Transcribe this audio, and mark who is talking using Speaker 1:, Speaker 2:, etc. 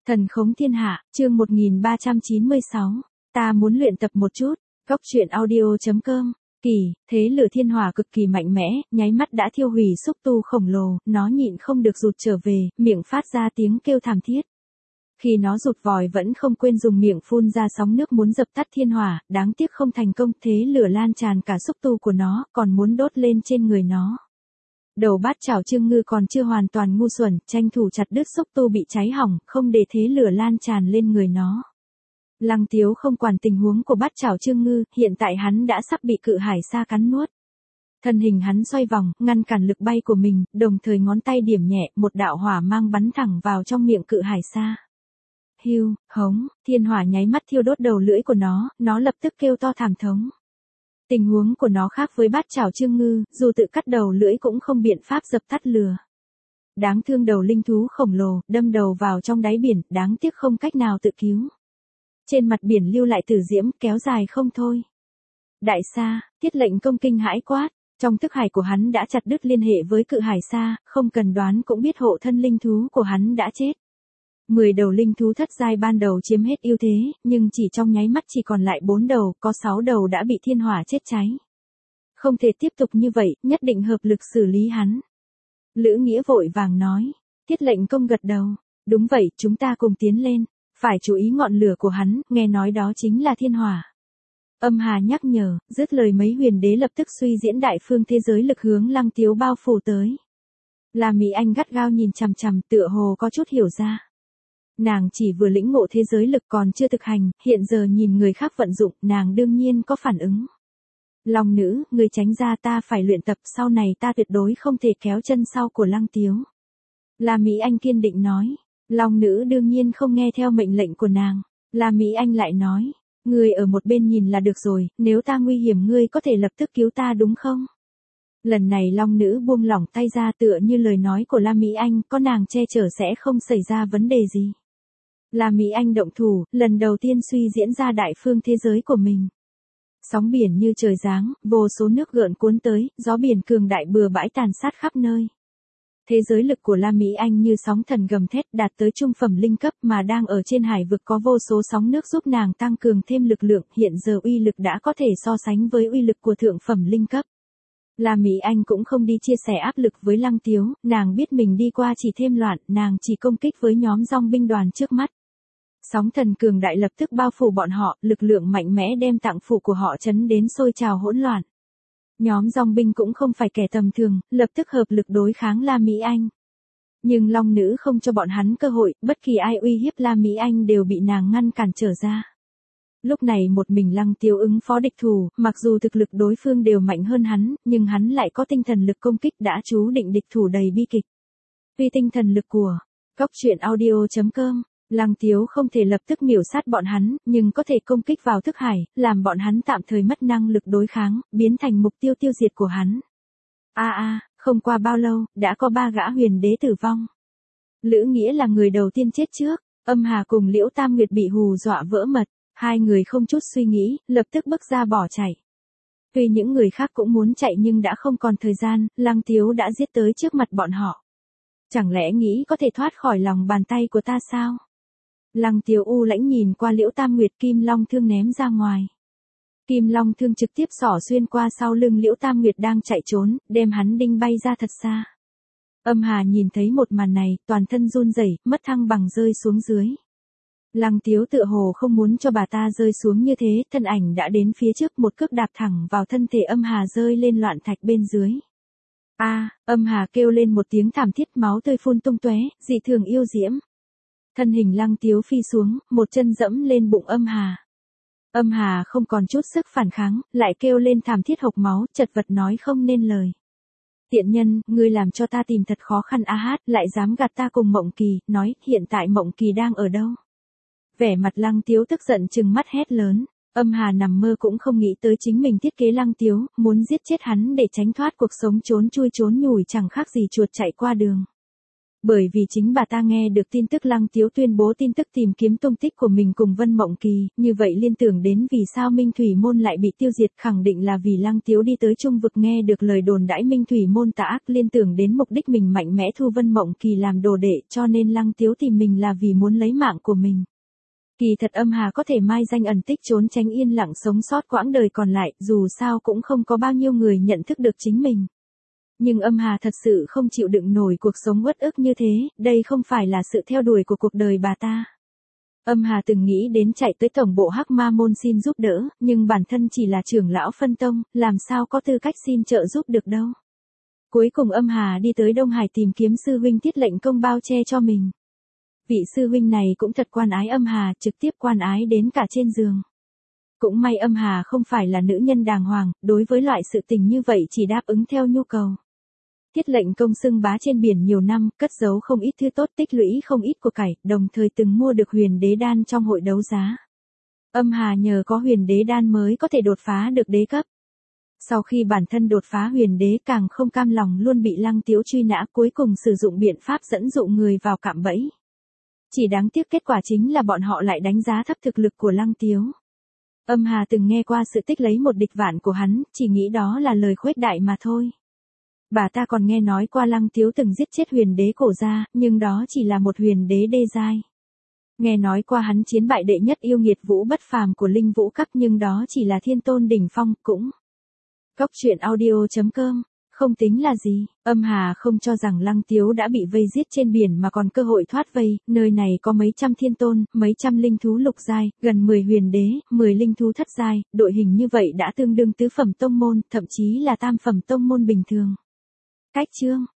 Speaker 1: Thần khống thiên hạ, chương 1396. Ta muốn luyện tập một chút. Góc truyện audio.com. Kỳ, thế lửa thiên hỏa cực kỳ mạnh mẽ, nháy mắt đã thiêu hủy xúc tu khổng lồ, nó nhịn không được rụt trở về, miệng phát ra tiếng kêu thảm thiết. Khi nó rụt vòi vẫn không quên dùng miệng phun ra sóng nước muốn dập tắt thiên hỏa, đáng tiếc không thành công, thế lửa lan tràn cả xúc tu của nó, còn muốn đốt lên trên người nó. Đầu bát chảo Trương Ngư còn chưa hoàn toàn ngu xuẩn, tranh thủ chặt đứt xúc tu bị cháy hỏng, không để thế lửa lan tràn lên người nó. Lăng Tiếu không quản tình huống của bát chảo Trương Ngư, hiện tại hắn đã sắp bị cự hải sa cắn nuốt. Thân hình hắn xoay vòng, ngăn cản lực bay của mình, đồng thời ngón tay điểm nhẹ, một đạo hỏa mang bắn thẳng vào trong miệng cự hải sa. Hưu, hống, thiên hỏa nháy mắt thiêu đốt đầu lưỡi của nó lập tức kêu to thảm thống. Tình huống của nó khác với bát chảo Trương Ngư, dù tự cắt đầu lưỡi cũng không biện pháp dập tắt lửa. Đáng thương đầu linh thú khổng lồ, đâm đầu vào trong đáy biển, đáng tiếc không cách nào tự cứu. Trên mặt biển lưu lại tử diễm, kéo dài không thôi. Đại sa, Tiết Lệnh Công kinh hãi quát, trong thức hải của hắn đã chặt đứt liên hệ với cự hải sa, không cần đoán cũng biết hộ thân linh thú của hắn đã chết. 10 đầu linh thú thất giai ban đầu chiếm hết ưu thế, nhưng chỉ trong nháy mắt chỉ còn lại 4 đầu, có 6 đầu đã bị thiên hỏa chết cháy. Không thể tiếp tục như vậy, nhất định hợp lực xử lý hắn. Lữ Nghĩa vội vàng nói. Tiết Lệnh Công gật đầu. Đúng vậy, chúng ta cùng tiến lên. Phải chú ý ngọn lửa của hắn, nghe nói đó chính là thiên hỏa. Âm Hà nhắc nhở, dứt lời mấy huyền đế lập tức suy diễn đại phương thế giới lực hướng Lăng Tiếu bao phủ tới. La Mỹ Anh gắt gao nhìn chằm chằm, tựa hồ có chút hiểu ra. Nàng chỉ vừa lĩnh ngộ thế giới lực còn chưa thực hành, hiện giờ nhìn người khác vận dụng, nàng đương nhiên có phản ứng. Long nữ, người tránh ra, ta phải luyện tập, sau này ta tuyệt đối không thể kéo chân sau của Lăng Tiếu. La Mỹ Anh kiên định nói. Long nữ đương nhiên không nghe theo mệnh lệnh của nàng. La Mỹ Anh lại nói. Ngươi ở một bên nhìn là được rồi, nếu ta nguy hiểm ngươi có thể lập tức cứu ta đúng không? Lần này Long nữ buông lỏng tay ra, tựa như lời nói của La Mỹ Anh, có nàng che chở sẽ không xảy ra vấn đề gì. La Mỹ Anh động thủ, lần đầu tiên suy diễn ra đại phương thế giới của mình. Sóng biển như trời giáng, vô số nước gợn cuốn tới, gió biển cường đại bừa bãi tàn sát khắp nơi. Thế giới lực của La Mỹ Anh như sóng thần gầm thét, đạt tới trung phẩm linh cấp, mà đang ở trên hải vực có vô số sóng nước giúp nàng tăng cường thêm lực lượng, hiện giờ uy lực đã có thể so sánh với uy lực của thượng phẩm linh cấp. La Mỹ Anh cũng không đi chia sẻ áp lực với Lăng Tiếu, nàng biết mình đi qua chỉ thêm loạn, nàng chỉ công kích với nhóm dòng binh đoàn trước mắt. Sóng thần cường đại lập tức bao phủ bọn họ, lực lượng mạnh mẽ đem tạng phủ của họ chấn đến sôi trào hỗn loạn. Nhóm dòng binh cũng không phải kẻ tầm thường, lập tức hợp lực đối kháng La Mỹ Anh. Nhưng Long nữ không cho bọn hắn cơ hội, bất kỳ ai uy hiếp La Mỹ Anh đều bị nàng ngăn cản trở ra. Lúc này một mình Lăng Tiếu ứng phó địch thủ, mặc dù thực lực đối phương đều mạnh hơn hắn, nhưng hắn lại có tinh thần lực công kích đã chú định địch thủ đầy bi kịch. Vì tinh thần lực của Góc truyện audio.com, Lăng Tiếu không thể lập tức miểu sát bọn hắn, nhưng có thể công kích vào thức hải, làm bọn hắn tạm thời mất năng lực đối kháng, biến thành mục tiêu tiêu diệt của hắn. Không qua bao lâu, đã có 3 gã huyền đế tử vong. Lữ Nghĩa là người đầu tiên chết trước, Âm Hà cùng Liễu Tam Nguyệt bị hù dọa vỡ mật, hai người không chút suy nghĩ, lập tức bước ra bỏ chạy. Tuy những người khác cũng muốn chạy nhưng đã không còn thời gian, Lăng Tiếu đã giết tới trước mặt bọn họ. Chẳng lẽ nghĩ có thể thoát khỏi lòng bàn tay của ta sao? Lăng Tiếu u lãnh nhìn qua Liễu Tam Nguyệt, kim long thương ném ra ngoài. Kim long thương trực tiếp xỏ xuyên qua sau lưng Liễu Tam Nguyệt đang chạy trốn, đem hắn đinh bay ra thật xa. Âm Hà nhìn thấy một màn này, toàn thân run rẩy, mất thăng bằng rơi xuống dưới. Lăng Tiếu tựa hồ không muốn cho bà ta rơi xuống như thế, thân ảnh đã đến phía trước, một cước đạp thẳng vào thân thể Âm Hà rơi lên loạn thạch bên dưới. Âm Hà kêu lên một tiếng thảm thiết, máu tươi phun tung tóe, dị thường yêu diễm. Thân hình Lăng Tiếu phi xuống, một chân dẫm lên bụng Âm Hà. Âm Hà không còn chút sức phản kháng, lại kêu lên thảm thiết hộc máu, chật vật nói không nên lời. Tiện nhân, ngươi làm cho ta tìm thật khó khăn lại dám gạt ta cùng Mộng Kỳ, nói, hiện tại Mộng Kỳ đang ở đâu? Vẻ mặt Lăng Tiếu tức giận trừng mắt hét lớn. Âm Hà nằm mơ cũng không nghĩ tới chính mình thiết kế Lăng Tiếu, muốn giết chết hắn để tránh thoát cuộc sống trốn chui trốn nhủi chẳng khác gì chuột chạy qua đường. Bởi vì chính bà ta nghe được tin tức Lăng Tiếu tuyên bố tin tức tìm kiếm tung tích của mình cùng Vân Mộng Kỳ, như vậy liên tưởng đến vì sao Minh Thủy Môn lại bị tiêu diệt, khẳng định là vì Lăng Tiếu đi tới Trung Vực nghe được lời đồn đãi Minh Thủy Môn tà ác, liên tưởng đến mục đích mình mạnh mẽ thu Vân Mộng Kỳ làm đồ đệ, cho nên Lăng Tiếu tìm mình là vì muốn lấy mạng của mình. Kỳ thật Âm Hà có thể mai danh ẩn tích trốn tránh yên lặng sống sót quãng đời còn lại, dù sao cũng không có bao nhiêu người nhận thức được chính mình. Nhưng Âm Hà thật sự không chịu đựng nổi cuộc sống uất ức như thế, đây không phải là sự theo đuổi của cuộc đời bà ta. Âm Hà từng nghĩ đến chạy tới tổng bộ Hắc Ma Môn xin giúp đỡ, nhưng bản thân chỉ là trưởng lão phân tông, làm sao có tư cách xin trợ giúp được đâu. Cuối cùng Âm Hà đi tới Đông Hải tìm kiếm sư huynh Tiết Lệnh Công bao che cho mình. Vị sư huynh này cũng thật quan ái Âm Hà, trực tiếp quan ái đến cả trên giường. Cũng may Âm Hà không phải là nữ nhân đàng hoàng, đối với loại sự tình như vậy chỉ đáp ứng theo nhu cầu. Tiết Lệnh Công xưng bá trên biển nhiều năm, cất giấu không ít thứ tốt, tích lũy không ít của cải, đồng thời từng mua được huyền đế đan trong hội đấu giá. Âm Hà nhờ có huyền đế đan mới có thể đột phá được đế cấp. Sau khi bản thân đột phá huyền đế càng không cam lòng luôn bị Lăng Tiếu truy nã, cuối cùng sử dụng biện pháp dẫn dụ người vào cạm bẫy. Chỉ đáng tiếc kết quả chính là bọn họ lại đánh giá thấp thực lực của Lăng Tiếu. Âm Hà từng nghe qua sự tích lấy một địch vạn của hắn, chỉ nghĩ đó là lời khuếch đại mà thôi. Bà ta còn nghe nói qua Lăng Tiếu từng giết chết huyền đế Cổ Gia, nhưng đó chỉ là một huyền đế đê giai. Nghe nói qua hắn chiến bại đệ nhất yêu nghiệt Vũ Bất Phàm của Linh Vũ Các, nhưng đó chỉ là thiên tôn đỉnh phong, cũng. Cốc truyện audio.com, không tính là gì. Âm Hà không cho rằng Lăng Tiếu đã bị vây giết trên biển mà còn cơ hội thoát vây, nơi này có mấy trăm thiên tôn, mấy trăm linh thú lục giai, gần 10 huyền đế, 10 linh thú thất giai, đội hình như vậy đã tương đương tứ phẩm tông môn, thậm chí là tam phẩm tông môn bình thường. Cách chương